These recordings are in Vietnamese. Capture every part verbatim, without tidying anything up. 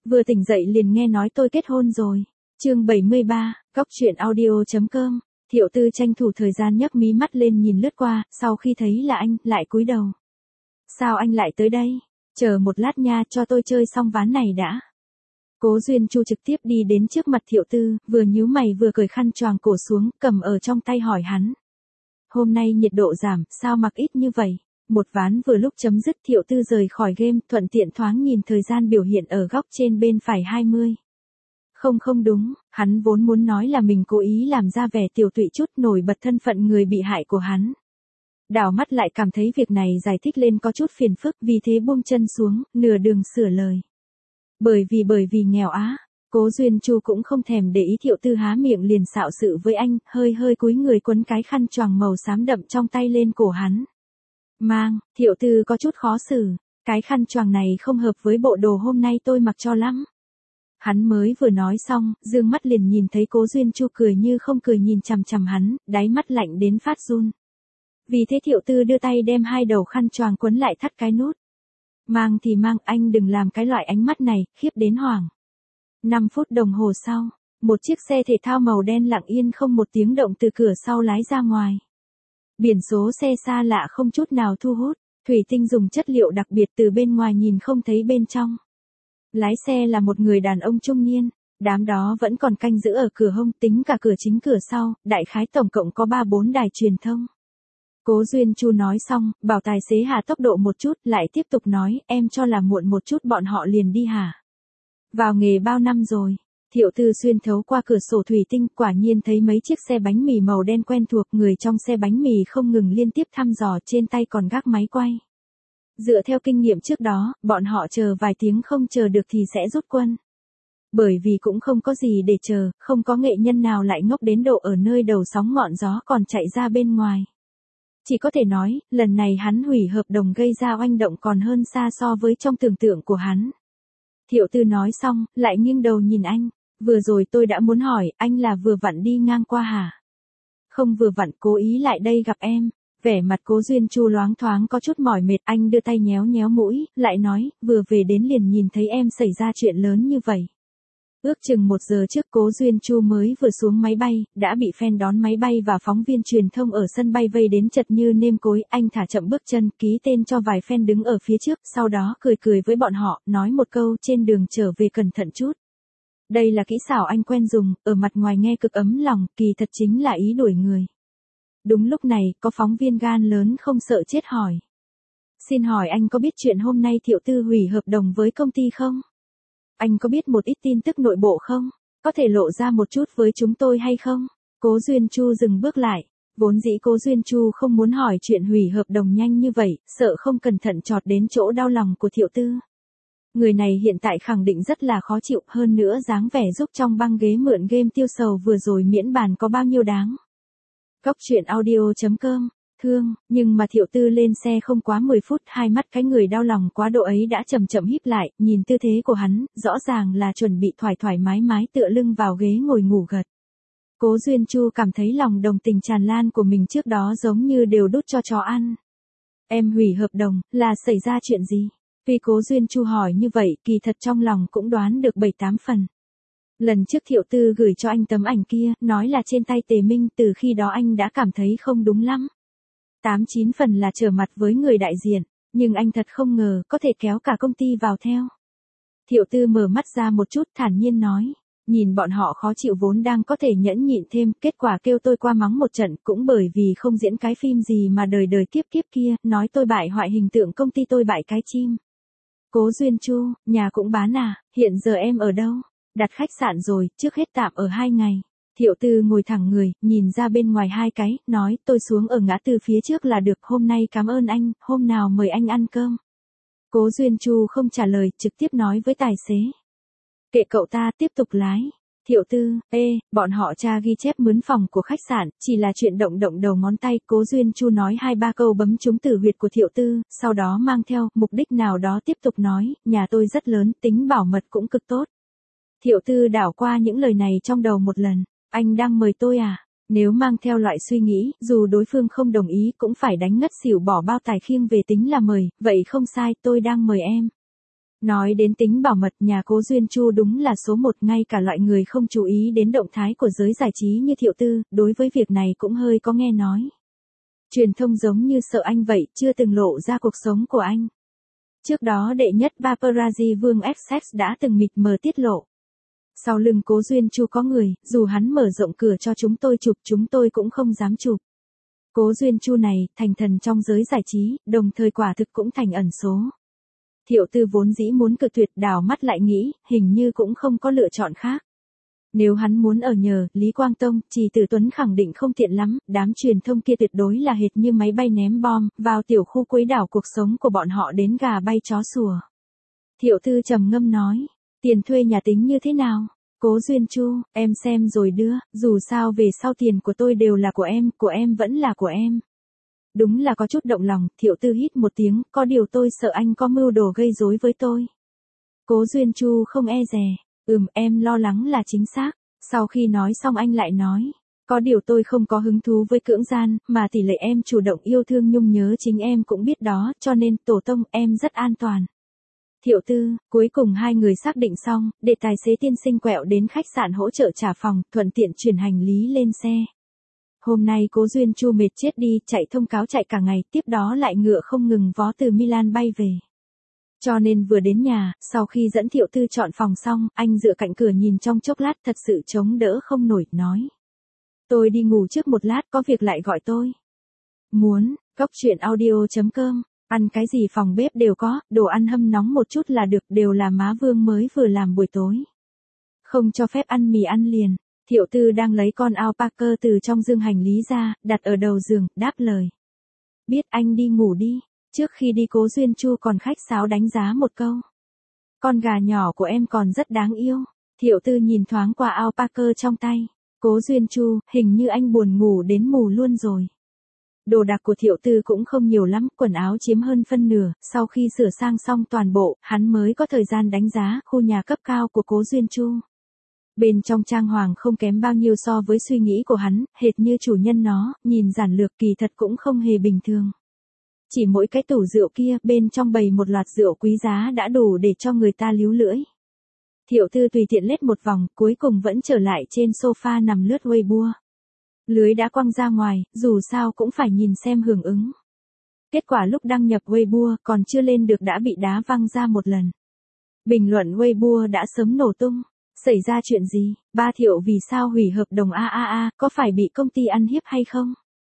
Vừa tỉnh dậy liền nghe nói tôi kết hôn rồi. Chương bảy mươi ba, góc truyện audio chấm com. Thiệu Tư tranh thủ thời gian nhấc mí mắt lên nhìn lướt qua, sau khi thấy là anh, lại cúi đầu. Sao anh lại tới đây? Chờ một lát nha, cho tôi chơi xong ván này đã. Cố Duyên Chu trực tiếp đi đến trước mặt Thiệu Tư, vừa nhíu mày vừa cởi khăn choàng cổ xuống, cầm ở trong tay hỏi hắn. Hôm nay nhiệt độ giảm, sao mặc ít như vậy? Một ván vừa lúc chấm dứt, Thiệu Tư rời khỏi game, thuận tiện thoáng nhìn thời gian biểu hiện ở góc trên bên phải hai mươi. Không không đúng, hắn vốn muốn nói là mình cố ý làm ra vẻ tiểu tụy chút, nổi bật thân phận người bị hại của hắn. Đảo mắt lại cảm thấy việc này giải thích lên có chút phiền phức, vì thế buông chân xuống, nửa đường sửa lời. Bởi vì bởi vì nghèo á. Cố Duyên Chu cũng không thèm để ý, Thiệu Tư há miệng liền xạo sự với anh, hơi hơi cúi người quấn cái khăn choàng màu xám đậm trong tay lên cổ hắn. Mang, Thiệu Tư có chút khó xử, cái khăn choàng này không hợp với bộ đồ hôm nay tôi mặc cho lắm. Hắn mới vừa nói xong, dương mắt liền nhìn thấy Cố Duyên Chu cười như không cười nhìn chằm chằm hắn, đáy mắt lạnh đến phát run. Vì thế Thiệu Tư đưa tay đem hai đầu khăn choàng quấn lại thắt cái nút. Mang thì mang, anh đừng làm cái loại ánh mắt này, khiếp đến hoảng. năm phút đồng hồ sau, một chiếc xe thể thao màu đen lặng yên không một tiếng động từ cửa sau lái ra ngoài. Biển số xe xa lạ không chút nào thu hút, thủy tinh dùng chất liệu đặc biệt, từ bên ngoài nhìn không thấy bên trong. Lái xe là một người đàn ông trung niên, đám đó vẫn còn canh giữ ở cửa hông, tính cả cửa chính cửa sau, đại khái tổng cộng có ba bốn đài truyền thông. Cố Duyên Chu nói xong, bảo tài xế hạ tốc độ một chút, lại tiếp tục nói, em cho là muộn một chút bọn họ liền đi hả? Vào nghề bao năm rồi? Thiệu Tư xuyên thấu qua cửa sổ thủy tinh, quả nhiên thấy mấy chiếc xe bánh mì màu đen quen thuộc, người trong xe bánh mì không ngừng liên tiếp thăm dò, trên tay còn gác máy quay. Dựa theo kinh nghiệm trước đó, bọn họ chờ vài tiếng không chờ được thì sẽ rút quân. Bởi vì cũng không có gì để chờ, không có nghệ nhân nào lại ngốc đến độ ở nơi đầu sóng ngọn gió còn chạy ra bên ngoài. Chỉ có thể nói, lần này hắn hủy hợp đồng gây ra oanh động còn hơn xa so với trong tưởng tượng của hắn. Thiệu Tư nói xong, lại nghiêng đầu nhìn anh. Vừa rồi tôi đã muốn hỏi, anh là vừa vặn đi ngang qua hả? Không, vừa vặn cố ý lại đây gặp em. Vẻ mặt Cố Duyên Chu loáng thoáng có chút mỏi mệt, anh đưa tay nhéo nhéo mũi, lại nói, vừa về đến liền nhìn thấy em xảy ra chuyện lớn như vậy. Ước chừng một giờ trước Cố Duyên Chu mới vừa xuống máy bay, đã bị fan đón máy bay và phóng viên truyền thông ở sân bay vây đến chật như nêm cối, anh thả chậm bước chân, ký tên cho vài fan đứng ở phía trước, sau đó cười cười với bọn họ, nói một câu trên đường trở về cẩn thận chút. Đây là kỹ xảo anh quen dùng, ở mặt ngoài nghe cực ấm lòng, kỳ thật chính là ý đuổi người. Đúng lúc này, có phóng viên gan lớn không sợ chết hỏi. Xin hỏi anh có biết chuyện hôm nay Thiệu Tư hủy hợp đồng với công ty không? Anh có biết một ít tin tức nội bộ không? Có thể lộ ra một chút với chúng tôi hay không? Cố Duyên Chu dừng bước lại. Vốn dĩ Cố Duyên Chu không muốn hỏi chuyện hủy hợp đồng nhanh như vậy, sợ không cẩn thận chọt đến chỗ đau lòng của Thiệu Tư. Người này hiện tại khẳng định rất là khó chịu, hơn nữa dáng vẻ giúp trong băng ghế mượn game tiêu sầu vừa rồi miễn bàn có bao nhiêu đáng. Góc truyện audio chấm com. Thương, nhưng mà Thiệu Tư lên xe không quá mười phút, hai mắt cái người đau lòng quá độ ấy đã chậm chậm híp lại, nhìn tư thế của hắn, rõ ràng là chuẩn bị thoải thoải mái mái tựa lưng vào ghế ngồi ngủ gật. Cố Duyên Chu cảm thấy lòng đồng tình tràn lan của mình trước đó giống như đều đút cho chó ăn. Em hủy hợp đồng, là xảy ra chuyện gì? Vì Cố Duyên Chu hỏi như vậy, kỳ thật trong lòng cũng đoán được bảy tám phần. Lần trước Thiệu Tư gửi cho anh tấm ảnh kia, nói là trên tay Tề Minh, từ khi đó anh đã cảm thấy không đúng lắm. Tám chín phần là trở mặt với người đại diện, nhưng anh thật không ngờ có thể kéo cả công ty vào theo. Thiệu Tư mở mắt ra một chút, thản nhiên nói, nhìn bọn họ khó chịu vốn đang có thể nhẫn nhịn thêm, kết quả kêu tôi qua mắng một trận, cũng bởi vì không diễn cái phim gì mà đời đời kiếp kiếp kia, nói tôi bại hoại hình tượng công ty, tôi bại cái chim. Cố Duyên Chu, nhà cũng bán à, hiện giờ em ở đâu? Đặt khách sạn rồi, trước hết tạm ở hai ngày. Thiệu Tư ngồi thẳng người, nhìn ra bên ngoài hai cái, nói, tôi xuống ở ngã tư phía trước là được, hôm nay cảm ơn anh, hôm nào mời anh ăn cơm. Cố Duyên Chu không trả lời, trực tiếp nói với tài xế. Kệ cậu ta, tiếp tục lái. Thiệu Tư, ê, bọn họ tra ghi chép mướn phòng của khách sạn, chỉ là chuyện động động đầu ngón tay. Cố Duyên Chu nói hai ba câu bấm trúng tử huyệt của Thiệu Tư, sau đó mang theo mục đích nào đó tiếp tục nói, nhà tôi rất lớn, tính bảo mật cũng cực tốt. Thiệu Tư đảo qua những lời này trong đầu một lần. Anh đang mời tôi à? Nếu mang theo loại suy nghĩ, dù đối phương không đồng ý cũng phải đánh ngất xỉu bỏ bao tài khiêng về tính là mời, vậy không sai, tôi đang mời em. Nói đến tính bảo mật, nhà Cố Duyên Chu đúng là số một, ngay cả loại người không chú ý đến động thái của giới giải trí như Thiệu Tư, đối với việc này cũng hơi có nghe nói. Truyền thông giống như sợ anh vậy, chưa từng lộ ra cuộc sống của anh. Trước đó đệ nhất paparazzi Vương Essex đã từng mịt mờ tiết lộ. Sau lưng Cố Duyên Chu có người, dù hắn mở rộng cửa cho chúng tôi chụp, chúng tôi cũng không dám chụp. Cố Duyên Chu này, thành thần trong giới giải trí, đồng thời quả thực cũng thành ẩn số. Thiệu Tư vốn dĩ muốn cự tuyệt, đảo mắt lại nghĩ, hình như cũng không có lựa chọn khác. Nếu hắn muốn ở nhờ, Lý Quang Tông, Trì Tử Tuấn khẳng định không tiện lắm, đám truyền thông kia tuyệt đối là hệt như máy bay ném bom, vào tiểu khu quấy đảo cuộc sống của bọn họ đến gà bay chó sủa. Thiệu Tư trầm ngâm nói, tiền thuê nhà tính như thế nào? Cố Duyên Chu, em xem rồi đưa, dù sao về sau tiền của tôi đều là của em, của em vẫn là của em. Đúng là có chút động lòng, Thiệu Tư hít một tiếng, có điều tôi sợ anh có mưu đồ gây rối với tôi. Cố Duyên Chu không e dè, ừm em lo lắng là chính xác. Sau khi nói xong anh lại nói, có điều tôi không có hứng thú với cưỡng gian, mà tỷ lệ em chủ động yêu thương nhung nhớ chính em cũng biết đó, cho nên tổ tông em rất an toàn. Thiệu Tư, cuối cùng hai người xác định xong, để tài xế tiên sinh quẹo đến khách sạn hỗ trợ trả phòng, thuận tiện chuyển hành lý lên xe. Hôm nay Cố Duyên Chu mệt chết đi, chạy thông cáo chạy cả ngày, tiếp đó lại ngựa không ngừng vó từ Milan bay về. Cho nên vừa đến nhà, sau khi dẫn Thiệu Tư chọn phòng xong, anh dựa cạnh cửa nhìn trong chốc lát thật sự chống đỡ không nổi, nói. Tôi đi ngủ trước một lát, có việc lại gọi tôi. Muốn, cốc truyện audio chấm com, ăn cái gì phòng bếp đều có, đồ ăn hâm nóng một chút là được, đều là má Vương mới vừa làm buổi tối. Không cho phép ăn mì ăn liền. Thiệu Tư đang lấy con alpaca từ trong dương hành lý ra, đặt ở đầu giường, đáp lời. Biết anh đi ngủ đi. Trước khi đi Cố Duyên Chu còn khách sáo đánh giá một câu. Con gà nhỏ của em còn rất đáng yêu. Thiệu Tư nhìn thoáng qua alpaca trong tay. Cố Duyên Chu, hình như anh buồn ngủ đến mù luôn rồi. Đồ đạc của Thiệu Tư cũng không nhiều lắm, quần áo chiếm hơn phân nửa, sau khi sửa sang xong toàn bộ, hắn mới có thời gian đánh giá khu nhà cấp cao của Cố Duyên Chu. Bên trong trang hoàng không kém bao nhiêu so với suy nghĩ của hắn, hệt như chủ nhân nó, nhìn giản lược kỳ thật cũng không hề bình thường. Chỉ mỗi cái tủ rượu kia, bên trong bày một loạt rượu quý giá đã đủ để cho người ta líu lưỡi. Thiệu Tư tùy tiện lết một vòng, cuối cùng vẫn trở lại trên sofa nằm lướt Weibo. Lưới đã quăng ra ngoài, dù sao cũng phải nhìn xem hưởng ứng. Kết quả lúc đăng nhập Weibo, còn chưa lên được đã bị đá văng ra một lần. Bình luận Weibo đã sớm nổ tung. Xảy ra chuyện gì? Ba Thiệu vì sao hủy hợp đồng a a a, có phải bị công ty ăn hiếp hay không?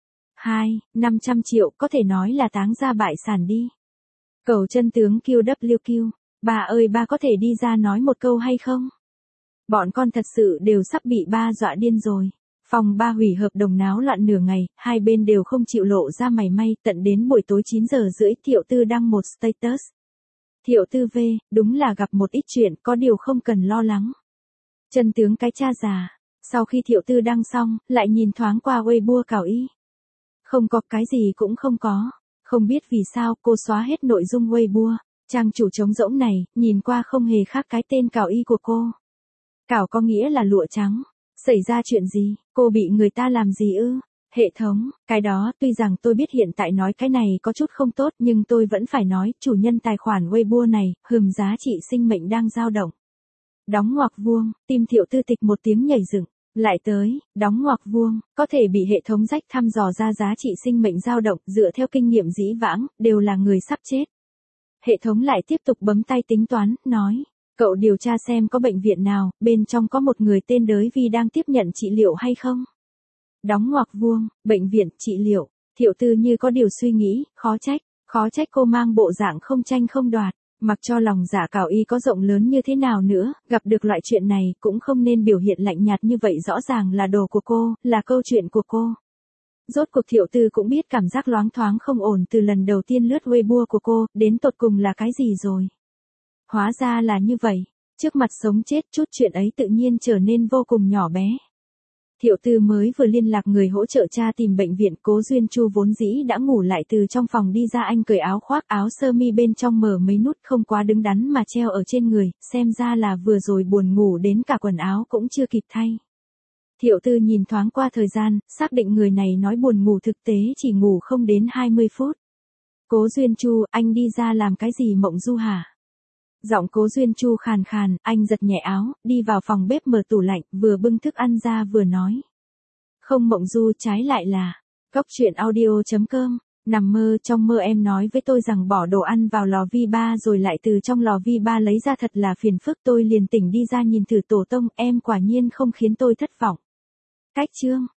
Hai, năm trăm triệu, có thể nói là táng ra bại sản đi. Cầu chân tướng Q W Q, ba ơi ba có thể đi ra nói một câu hay không? Bọn con thật sự đều sắp bị ba dọa điên rồi. Phòng ba hủy hợp đồng náo loạn nửa ngày, hai bên đều không chịu lộ ra mảy may, tận đến buổi tối chín giờ rưỡi Thiệu Tư đăng một status. Thiệu Tư V, đúng là gặp một ít chuyện, có điều không cần lo lắng. Chân tướng cái cha già. Sau khi Thiệu Tư đăng xong, lại nhìn thoáng qua Weibo Cảo Y. Không có, cái gì cũng không có. Không biết vì sao cô xóa hết nội dung Weibo. Trang chủ trống rỗng này, nhìn qua không hề khác cái tên Cảo Y của cô. Cảo có nghĩa là lụa trắng. Xảy ra chuyện gì? Cô bị người ta làm gì ư? Hệ thống, cái đó, tuy rằng tôi biết hiện tại nói cái này có chút không tốt, nhưng tôi vẫn phải nói, chủ nhân tài khoản Weibo này, hừm giá trị sinh mệnh đang dao động. Đóng ngoặc vuông, tim Thiệu Tư tịch một tiếng nhảy dựng, lại tới, đóng ngoặc vuông, có thể bị hệ thống rách thăm dò ra giá trị sinh mệnh dao động, dựa theo kinh nghiệm dĩ vãng, đều là người sắp chết. Hệ thống lại tiếp tục bấm tay tính toán, nói, cậu điều tra xem có bệnh viện nào, bên trong có một người tên Đới Vi đang tiếp nhận trị liệu hay không? Đóng ngoặc vuông, bệnh viện, trị liệu, Thiệu Tư như có điều suy nghĩ, khó trách, khó trách cô mang bộ dạng không tranh không đoạt. Mặc cho lòng dạ Cảo Y có rộng lớn như thế nào nữa, gặp được loại chuyện này cũng không nên biểu hiện lạnh nhạt như vậy, rõ ràng là đồ của cô, là câu chuyện của cô. Rốt cuộc Thiệu Tư cũng biết cảm giác loáng thoáng không ổn từ lần đầu tiên lướt Weibo của cô, đến tột cùng là cái gì rồi. Hóa ra là như vậy, trước mặt sống chết chút chuyện ấy tự nhiên trở nên vô cùng nhỏ bé. Thiệu Tư mới vừa liên lạc người hỗ trợ cha tìm bệnh viện. Cố Duyên Chu vốn dĩ đã ngủ lại từ trong phòng đi ra, anh cởi áo khoác, áo sơ mi bên trong mở mấy nút không quá đứng đắn mà treo ở trên người, xem ra là vừa rồi buồn ngủ đến cả quần áo cũng chưa kịp thay. Thiệu Tư nhìn thoáng qua thời gian, xác định người này nói buồn ngủ thực tế chỉ ngủ không đến hai mươi phút. Cố Duyên Chu, anh đi ra làm cái gì mộng du hả? Giọng Cố Duyên Chu khàn khàn, anh giật nhẹ áo, đi vào phòng bếp mở tủ lạnh, vừa bưng thức ăn ra vừa nói. Không mộng du, trái lại là, Cóc truyện audio chấm com, nằm mơ, trong mơ em nói với tôi rằng bỏ đồ ăn vào lò vi ba rồi lại từ trong lò vi ba lấy ra thật là phiền phức, tôi liền tỉnh đi ra nhìn thử tổ tông, em quả nhiên không khiến tôi thất vọng. Cách chương